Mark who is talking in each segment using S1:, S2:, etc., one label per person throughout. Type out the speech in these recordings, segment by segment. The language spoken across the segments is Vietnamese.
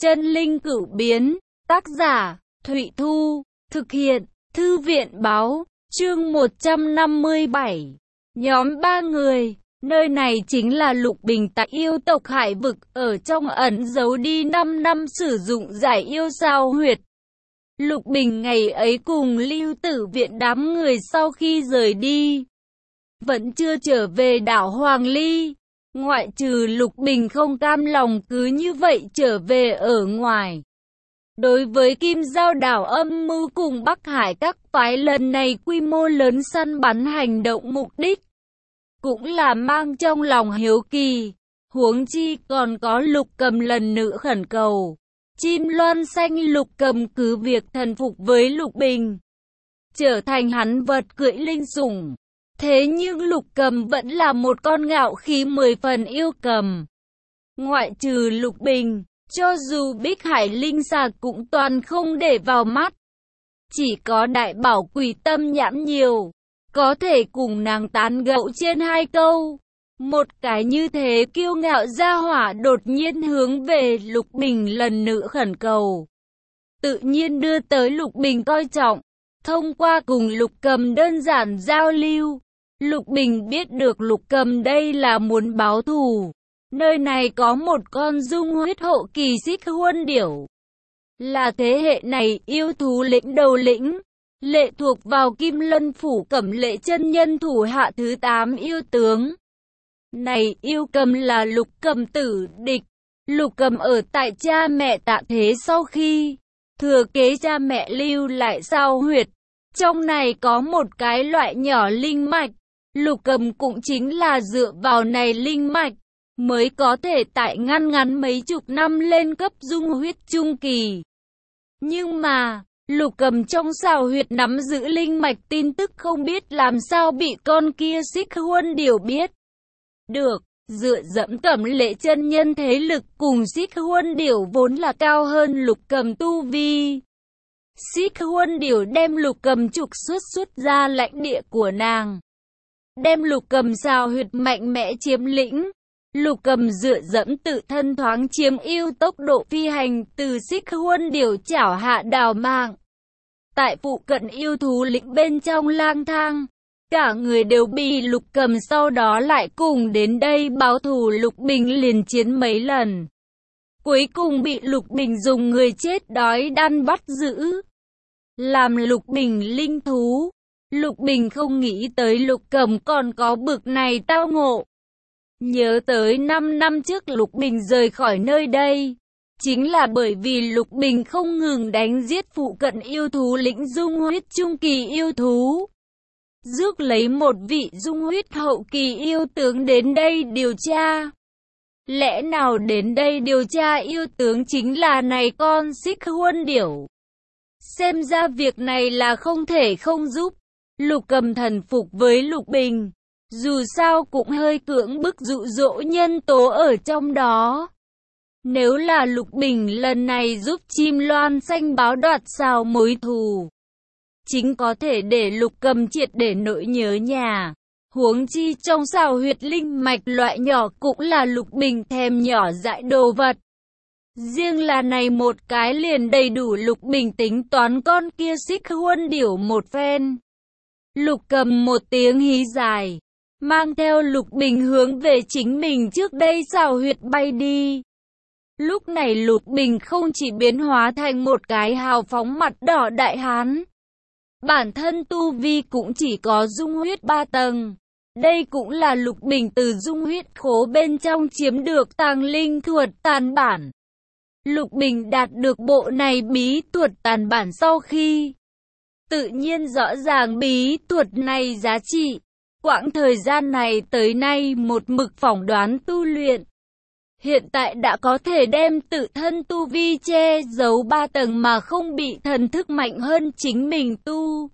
S1: Chân linh cửu biến, tác giả, Thụy Thu, thực hiện, Thư viện báo, chương 157. Nhóm 3 người, nơi này chính là Lục Bình tại yêu tộc Hải Vực, ở trong ẩn giấu đi 5 năm sử dụng giải yêu sao huyệt. Lục Bình ngày ấy cùng Lưu Tử Viện đám người sau khi rời đi, vẫn chưa trở về đảo Hoàng Ly. Ngoại trừ Lục Bình không cam lòng cứ như vậy trở về ở ngoài. Đối với Kim Giao đảo âm mưu cùng Bắc Hải các phái lần này quy mô lớn săn bắn hành động mục đích cũng là mang trong lòng hiếu kỳ. Huống chi còn có Lục Cầm lần nữa khẩn cầu. Chim loan xanh Lục Cầm cứ việc thần phục với Lục Bình, trở thành hắn vật cưỡi linh sủng. Thế nhưng Lục Cầm vẫn là một con ngạo khí 10 phần yêu cầm. Ngoại trừ Lục Bình, cho dù Bích Hải linh xà cũng toàn không để vào mắt. Chỉ có Đại Bảo Quỷ tâm nhãn nhiều, có thể cùng nàng tán gẫu trên 2 câu. Một cái như thế kiêu ngạo gia hỏa đột nhiên hướng về Lục Bình lần nữa khẩn cầu, tự nhiên đưa tới Lục Bình coi trọng. Thông qua cùng Lục Cầm đơn giản giao lưu, Lục Bình biết được Lục Cầm đây là muốn báo thù. Nơi này có một con dung huyết hậu kỳ xích huân điểu, là thế hệ này yêu thú lĩnh đầu lĩnh, lệ thuộc vào Kim Lân Phủ Cẩm Lệ chân nhân thủ hạ thứ 8 yêu tướng. Này yêu cầm là Lục Cầm tử địch. Lục Cầm ở tại cha mẹ tạ thế sau khi thừa kế cha mẹ lưu lại sao huyệt, trong này có một cái loại nhỏ linh mạch. Lục Cầm cũng chính là dựa vào này linh mạch mới có thể tại ngắn mấy chục năm lên cấp dung huyết trung kỳ. Nhưng mà Lục Cầm trong sao huyệt nắm giữ linh mạch tin tức không biết làm sao bị con kia xích huân điểu biết được. Dựa dẫm Cẩm Lệ chân nhân thế lực cùng xích huân điểu vốn là cao hơn Lục Cầm tu vi. Xích huân điểu đem Lục Cầm trục xuất ra lãnh địa của nàng, đem Lục Cầm sao huyệt mạnh mẽ chiếm lĩnh. Lục Cầm dựa dẫm tự thân thoáng chiếm ưu tốc độ phi hành từ xích huân điểu chảo hạ đào mạng. Tại phụ cận yêu thú lĩnh bên trong lang thang, cả người đều bị Lục Cầm sau đó lại cùng đến đây báo thù. Lục Bình liền chiến mấy lần, cuối cùng bị Lục Bình dùng người chết đói đăn bắt giữ, làm Lục Bình linh thú. Lục Bình không nghĩ tới Lục Cầm còn có bực này tao ngộ. Nhớ tới 5 năm trước Lục Bình rời khỏi nơi đây, chính là bởi vì Lục Bình không ngừng đánh giết phụ cận yêu thú lĩnh dung huyết trung kỳ yêu thú, rước lấy một vị dung huyết hậu kỳ yêu tướng đến đây điều tra. Lẽ nào đến đây điều tra yêu tướng chính là này con xích huân điểu? Xem ra việc này là không thể không giúp. Lục Cầm thần phục với Lục Bình, dù sao cũng hơi cưỡng bức dụ dỗ nhân tố ở trong đó. Nếu là Lục Bình lần này giúp chim loan xanh báo đoạt sao mối thù, chính có thể để Lục Cầm triệt để nỗi nhớ nhà. Huống chi trong sao huyệt linh mạch loại nhỏ cũng là Lục Bình thèm nhỏ dại đồ vật. Riêng là này một cái liền đầy đủ Lục Bình tính toán con kia xích huân điểu một phen. Lục Cầm một tiếng hí dài, mang theo Lục Bình hướng về chính mình trước đây sao huyệt bay đi. Lúc này Lục Bình không chỉ biến hóa thành một cái hào phóng mặt đỏ đại hán, bản thân tu vi cũng chỉ có dung huyết 3 tầng. Đây cũng là Lục Bình từ dung huyết khố bên trong chiếm được tàng linh thuật tàn bản. Lục Bình đạt được bộ này bí thuật tàn bản sau khi, tự nhiên rõ ràng bí thuật này giá trị. Quãng thời gian này tới nay một mực phỏng đoán tu luyện, hiện tại đã có thể đem tự thân tu vi che giấu 3 tầng mà không bị thần thức mạnh hơn chính mình tu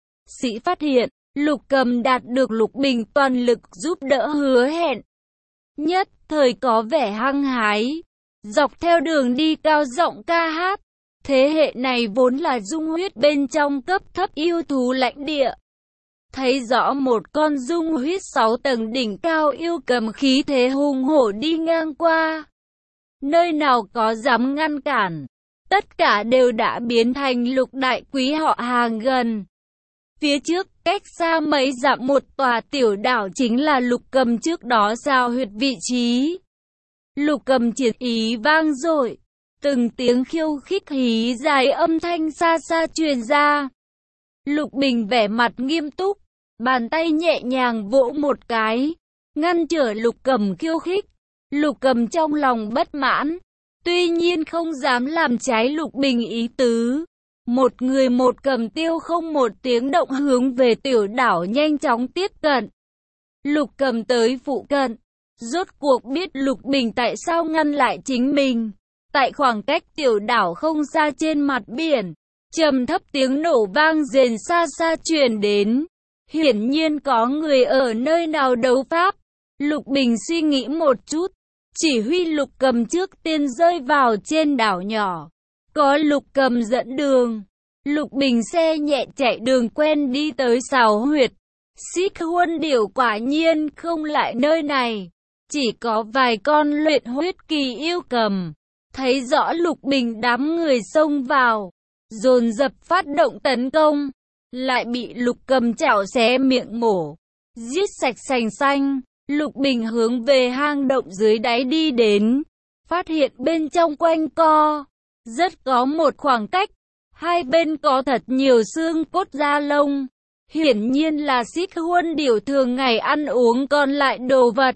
S1: sĩ phát hiện. Lục Cầm đạt được Lục Bình toàn lực giúp đỡ hứa hẹn, nhất thời có vẻ hăng hái, dọc theo đường đi cao giọng ca hát. Thế hệ này vốn là dung huyết bên trong cấp thấp yêu thú lãnh địa, thấy rõ một con dung huyết 6 tầng đỉnh cao yêu cầm khí thế hùng hổ đi ngang qua. nơi nào có dám ngăn cản. Tất cả đều đã biến thành Lục đại quý họ hàng gần. Phía trước, cách xa mấy dặm một tòa tiểu đảo chính là Lục Cầm trước đó giao huyệt vị trí. Lục Cầm chiến ý vang dội, từng tiếng khiêu khích hí dài âm thanh xa xa truyền ra. Lục Bình vẻ mặt nghiêm túc, bàn tay nhẹ nhàng vỗ một cái, ngăn trở Lục Cầm khiêu khích. Lục Cầm trong lòng bất mãn, tuy nhiên không dám làm trái Lục Bình ý tứ. Một người một cầm tiêu không một tiếng động hướng về tiểu đảo nhanh chóng tiếp cận. Lục Cầm tới phụ cận, rốt cuộc biết Lục Bình tại sao ngăn lại chính mình. Tại khoảng cách tiểu đảo không xa trên mặt biển, trầm thấp tiếng nổ vang rền xa xa truyền đến. Hiển nhiên có người ở nơi nào đấu pháp. Lục Bình suy nghĩ một chút, chỉ huy Lục Cầm trước tiên rơi vào trên đảo nhỏ. Có Lục Cầm dẫn đường, Lục Bình xe nhẹ chạy đường quen đi tới Sào huyệt. Xích Huân điểu quả nhiên không lại nơi này, chỉ có vài con luyện huyết kỳ yêu cầm. Thấy rõ Lục Bình đám người xông vào, dồn dập phát động tấn công, lại bị Lục Cầm chảo xé miệng mổ, giết sạch sành xanh. Lục Bình hướng về hang động dưới đáy đi đến, phát hiện bên trong quanh co, rất có một khoảng cách, hai bên có thật nhiều xương cốt da lông, hiển nhiên là Xích Huân điểu thường ngày ăn uống còn lại đồ vật.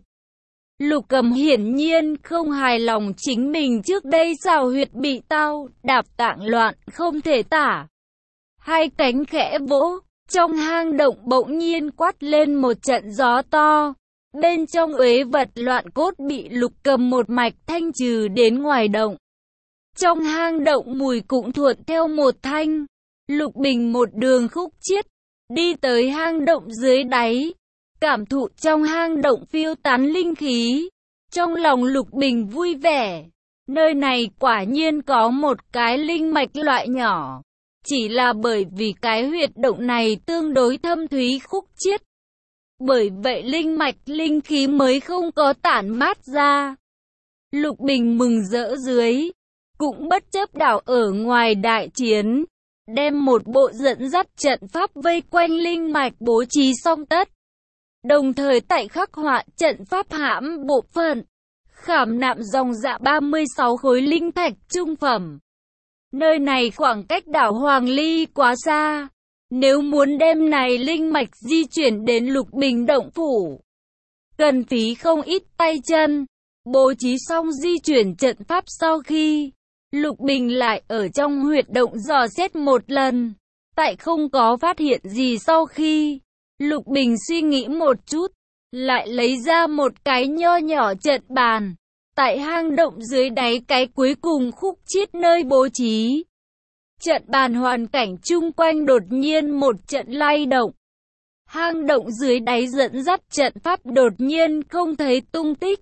S1: Lục Cầm hiển nhiên không hài lòng chính mình trước đây xào huyệt bị tao đạp tạng loạn không thể tả. Hai cánh khẽ vỗ, trong hang động bỗng nhiên quát lên một trận gió to. Bên trong uế vật loạn cốt bị Lục Cầm một mạch thanh trừ đến ngoài động. Trong hang động mùi cũng thuận theo một thanh. Lục Bình một đường khúc chiết, đi tới hang động dưới đáy. Cảm thụ trong hang động phiêu tán linh khí. Trong lòng Lục Bình vui vẻ. Nơi này quả nhiên có một cái linh mạch loại nhỏ. Chỉ là bởi vì cái huyệt động này tương đối thâm thúy khúc chiết. Bởi vậy linh mạch linh khí mới không có tản mát ra. Lục Bình mừng rỡ dưới, cũng bất chấp đảo ở ngoài đại chiến, đem một bộ dẫn dắt trận pháp vây quanh linh mạch bố trí xong tất. Đồng thời tại khắc họa trận pháp hãm bộ phận, khảm nạm dòng dạ 36 khối linh thạch trung phẩm. Nơi này khoảng cách đảo Hoàng Ly quá xa. Nếu muốn đem này linh mạch di chuyển đến Lục Bình động phủ, cần phí không ít tay chân. Bố trí xong di chuyển trận pháp sau khi, Lục Bình lại ở trong huyệt động dò xét một lần. Tại không có phát hiện gì sau khi, Lục Bình suy nghĩ một chút, lại lấy ra một cái nho nhỏ trận bàn. Tại hang động dưới đáy cái cuối cùng khúc chiết nơi bố trí. Trận bàn hoàn cảnh chung quanh đột nhiên một trận lay động. Hang động dưới đáy dẫn dắt trận pháp đột nhiên không thấy tung tích.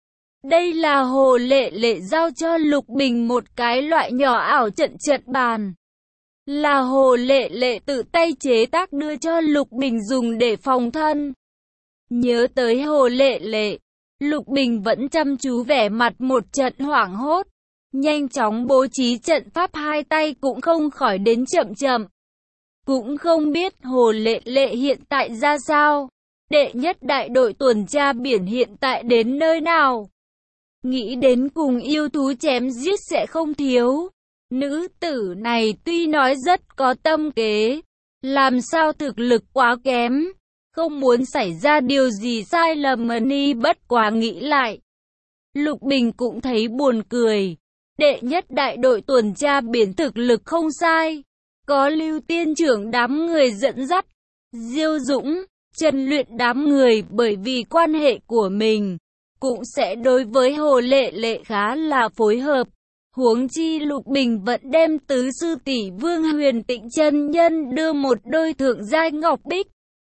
S1: Đây là Hồ Lệ Lệ giao cho Lục Bình một cái loại nhỏ ảo trận bàn. Là Hồ Lệ Lệ tự tay chế tác đưa cho Lục Bình dùng để phòng thân. Nhớ tới Hồ Lệ Lệ, Lục Bình vẫn chăm chú vẻ mặt một trận hoảng hốt. Nhanh chóng bố trí trận pháp, hai tay cũng không khỏi đến chậm chậm. Cũng không biết Hồ Lệ Lệ hiện tại ra sao. Đệ nhất đại đội tuần tra biển hiện tại đến nơi nào. Nghĩ đến cùng yêu thú chém giết sẽ không thiếu. Nữ tử này tuy nói rất có tâm kế, làm sao thực lực quá kém. Không muốn xảy ra điều gì sai lầm mà ni bất quá nghĩ lại. Lục Bình cũng thấy buồn cười. Đệ nhất đại đội tuần tra biển thực lực không sai. Có Lưu Tiên trưởng đám người dẫn dắt. Diêu Dũng, Trần Luyện đám người bởi vì quan hệ của mình, cũng sẽ đối với Hồ Lệ Lệ khá là phối hợp. Huống chi Lục Bình vẫn đem tứ sư tỷ Vương Huyền Tịnh chân nhân đưa một đôi thượng giai ngọc bích.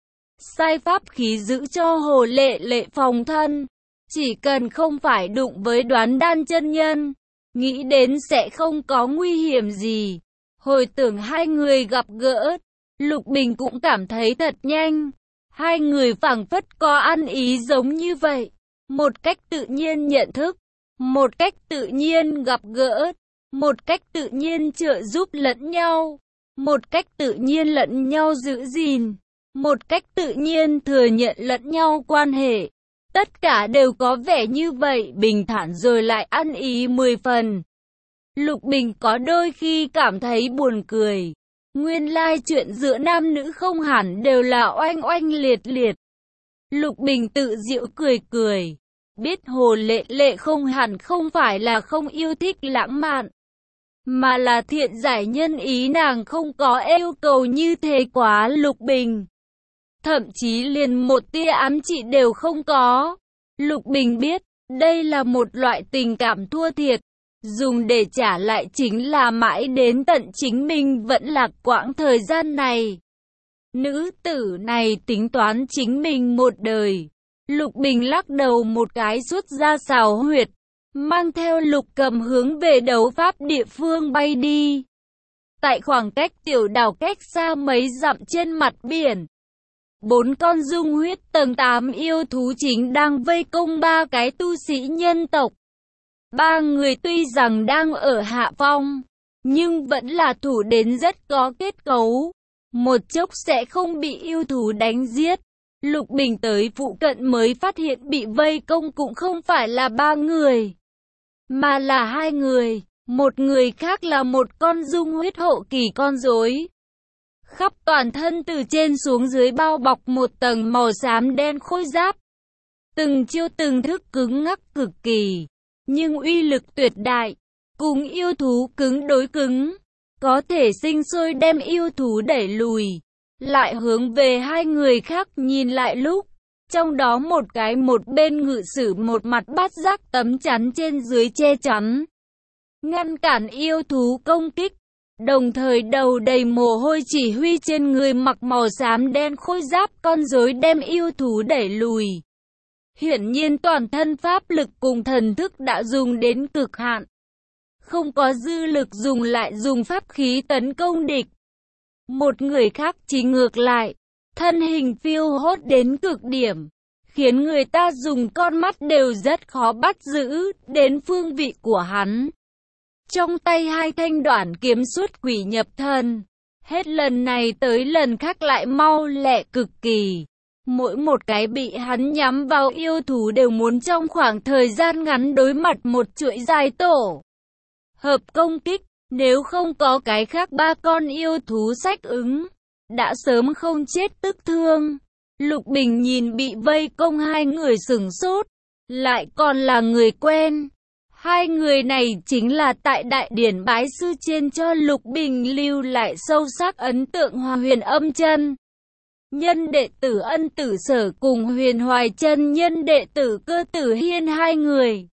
S1: Sai pháp khí giữ cho Hồ Lệ Lệ phòng thân. Chỉ cần không phải đụng với Đoán Đan chân nhân, nghĩ đến sẽ không có nguy hiểm gì. Hồi tưởng hai người gặp gỡ, Lục Bình cũng cảm thấy thật nhanh. Hai người phảng phất có ăn ý giống như vậy, một cách tự nhiên nhận thức. một cách tự nhiên gặp gỡ, một cách tự nhiên trợ giúp lẫn nhau, một cách tự nhiên lẫn nhau giữ gìn, một cách tự nhiên thừa nhận lẫn nhau quan hệ. Tất cả đều có vẻ như vậy, bình thản rồi lại ăn ý 10 phần. Lục Bình có đôi khi cảm thấy buồn cười. Nguyên lai chuyện giữa nam nữ không hẳn đều là oanh oanh liệt liệt. Lục Bình tự giễu cười cười. Biết Hồ Lệ Lệ không hẳn không phải là không yêu thích lãng mạn, mà là thiện giải nhân ý, nàng không có yêu cầu như thế quá Lục Bình. Thậm chí liền một tia ám chỉ đều không có. Lục Bình biết, đây là một loại tình cảm thua thiệt, dùng để trả lại chính là mãi đến tận chính mình vẫn lạc quãng thời gian này. Nữ tử này tính toán chính mình một đời. Lục Bình lắc đầu một cái rút ra xào huyệt, mang theo Lục Cầm hướng về đấu pháp địa phương bay đi. Tại khoảng cách tiểu đảo cách xa mấy dặm trên mặt biển, 4 con dung huyết tầng 8 yêu thú chính đang vây công 3 cái tu sĩ nhân tộc. 3 người tuy rằng đang ở hạ phong, nhưng vẫn là thủ đến rất có kết cấu. Một chốc sẽ không bị yêu thú đánh giết. Lục Bình tới phụ cận mới phát hiện bị vây công cũng không phải là 3 người, mà là 2 người. Một người khác là một con dung huyết hậu kỳ con rối. Khắp toàn thân từ trên xuống dưới bao bọc một tầng màu xám đen khôi giáp. Từng chiêu từng thức cứng ngắc cực kỳ, nhưng uy lực tuyệt đại, cùng yêu thú cứng đối cứng, có thể sinh sôi đem yêu thú đẩy lùi. Lại hướng về 2 người khác nhìn lại lúc, trong đó một cái một bên ngự sử một mặt bát giác tấm chắn trên dưới che chắn, ngăn cản yêu thú công kích, đồng thời đầu đầy mồ hôi chỉ huy trên người mặc màu xám đen khôi giáp con rối đem yêu thú đẩy lùi. Hiển nhiên toàn thân pháp lực cùng thần thức đã dùng đến cực hạn, không có dư lực dùng lại dùng pháp khí tấn công địch. Một người khác chỉ ngược lại, thân hình phiêu hốt đến cực điểm, khiến người ta dùng con mắt đều rất khó bắt giữ đến phương vị của hắn. Trong tay 2 thanh đoản kiếm xuất quỷ nhập thần, hết lần này tới lần khác lại mau lẹ cực kỳ. Mỗi một cái bị hắn nhắm vào yêu thú đều muốn trong khoảng thời gian ngắn đối mặt một chuỗi dài tổ hợp công kích. Nếu không có cái khác 3 con yêu thú sách ứng, đã sớm không chết tức thương. Lục Bình nhìn bị vây công 2 người sửng sốt, lại còn là người quen. 2 người này chính là tại đại điển bái sư trên cho Lục Bình lưu lại sâu sắc ấn tượng Hòa Huyền Âm Chân nhân đệ tử Ân Tử Sở cùng Huyền Hoài Chân nhân đệ tử Cơ Tử Hiên 2 người.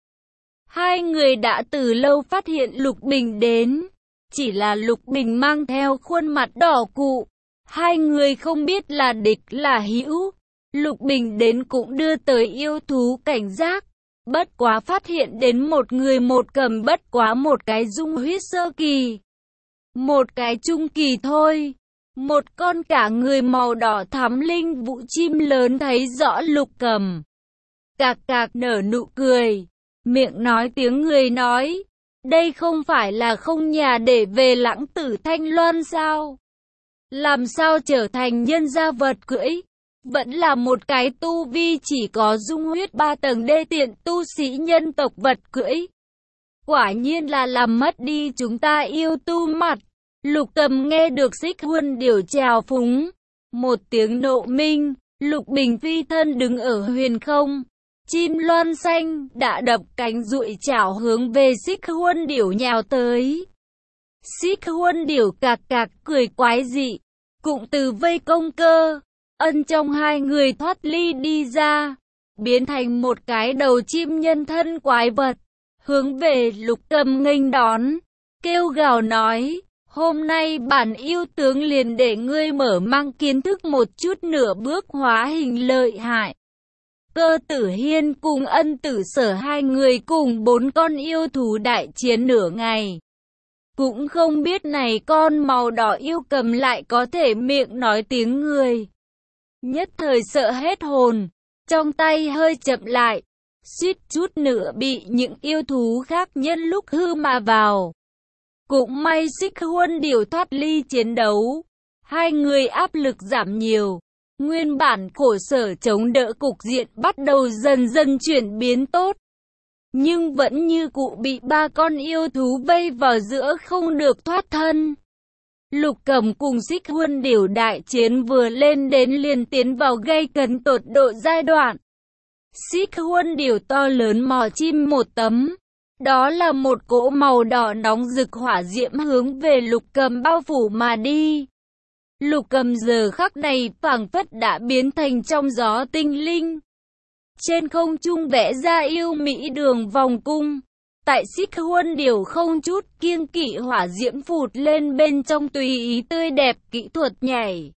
S1: 2 người đã từ lâu phát hiện Lục Bình đến, chỉ là Lục Bình mang theo khuôn mặt đỏ cụ. 2 người không biết là địch là hữu. Lục Bình đến cũng đưa tới yêu thú cảnh giác. Bất quá phát hiện đến một người một cầm bất quá một cái dung huyết sơ kỳ, một cái trung kỳ thôi. Một con cả người màu đỏ thắm linh vũ chim lớn thấy rõ Lục Cầm, cạc cạc nở nụ cười, miệng nói tiếng người nói, đây không phải là không nhà để về Lãng Tử Thanh Loan sao? Làm sao trở thành nhân gia vật cưỡi? Vẫn là một cái tu vi chỉ có dung huyết 3 tầng đê tiện tu sĩ nhân tộc vật cưỡi. Quả nhiên là làm mất đi chúng ta yêu tu mặt. Lục Cầm nghe được Xích Huân Điểu chào phúng, một tiếng nộ minh, Lục Bình phi thân đứng ở huyền không. Chim loan xanh đã đập cánh duỗi chảo hướng về Xích Huân Điểu nhào tới. Xích Huân Điểu cạc cạc cười quái dị, cụm từ vây công Cơ Ân trong 2 người thoát ly đi ra, biến thành một cái đầu chim nhân thân quái vật, hướng về Lục Cầm nghênh đón, kêu gào nói, hôm nay bản yêu tướng liền để ngươi mở mang kiến thức một chút nửa bước hóa hình lợi hại. Cơ Tử Hiên cùng Ân Tử Sở 2 người cùng 4 con yêu thú đại chiến nửa ngày. Cũng không biết này con màu đỏ yêu cầm lại có thể miệng nói tiếng người. Nhất thời sợ hết hồn, trong tay hơi chậm lại, suýt chút nữa bị những yêu thú khác nhân lúc hư mà vào. Cũng may Xích Huân Điểu thoát ly chiến đấu, hai người áp lực giảm nhiều. Nguyên bản khổ sở chống đỡ cục diện bắt đầu dần dần chuyển biến tốt. Nhưng vẫn như cũ bị ba con yêu thú vây vào giữa không được thoát thân. Lục Cầm cùng Xích Huân Điểu đại chiến vừa lên đến liền tiến vào gây cấn tột độ giai đoạn. Xích Huân Điểu to lớn mỏ chim một tấm. Đó là một cỗ màu đỏ nóng rực hỏa diễm hướng về Lục Cầm bao phủ mà đi. Lục Cầm giờ khắc này phảng phất đã biến thành trong gió tinh linh. Trên không trung vẽ ra yêu mỹ đường vòng cung. Tại Xích Huân Điểu không chút kiêng kỵ hỏa diễm phụt lên bên trong tùy ý tươi đẹp kỹ thuật nhảy.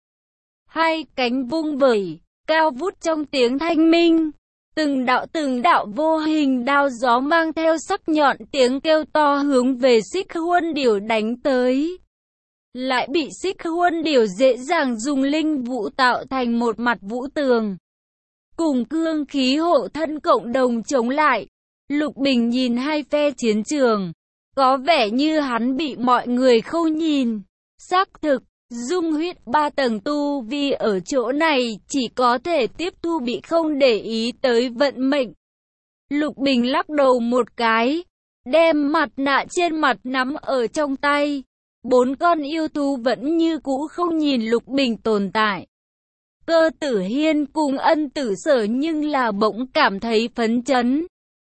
S1: Hai cánh vung vẩy, cao vút trong tiếng thanh minh. Từng đạo vô hình đao gió mang theo sắc nhọn tiếng kêu to hướng về Xích Huân Điểu đánh tới. Lại bị Xích Huân Điểu dễ dàng dùng linh vũ tạo thành một mặt vũ tường. Cùng cương khí hộ thân cộng đồng chống lại. Lục Bình nhìn hai phe chiến trường. Có vẻ như hắn bị mọi người không nhìn. Xác thực, dung huyết 3 tầng tu vi ở chỗ này chỉ có thể tiếp thu bị không để ý tới vận mệnh. Lục Bình lắc đầu một cái. Đem mặt nạ trên mặt nắm ở trong tay. 4 con yêu thú vẫn như cũ không nhìn Lục Bình tồn tại. Cơ Tử Hiên cùng Ân Tử Sở nhưng là bỗng cảm thấy phấn chấn.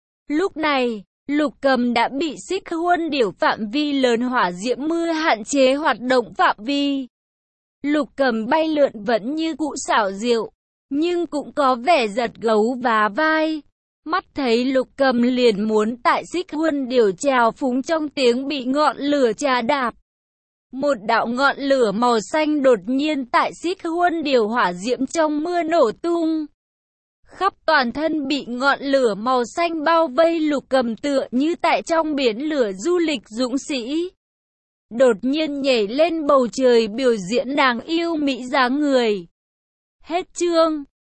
S1: Lúc này, Lục Cầm đã bị Xích Huân Điểu phạm vi lớn hỏa diễm mưa hạn chế hoạt động phạm vi. Lục Cầm bay lượn vẫn như cũ xảo diệu, nhưng cũng có vẻ giật gấu vá vai. Mắt thấy Lục Cầm liền muốn tại Xích Huân Điểu trào phúng trong tiếng bị ngọn lửa trà đạp. Một đạo ngọn lửa màu xanh đột nhiên tại Xích Huân Điểu hỏa diễm trong mưa nổ tung. Khắp toàn thân bị ngọn lửa màu xanh bao vây. Lục Cầm tựa như tại trong biển lửa du lịch dũng sĩ. Đột nhiên nhảy lên bầu trời biểu diễn nàng yêu mỹ dáng người. Hết chương.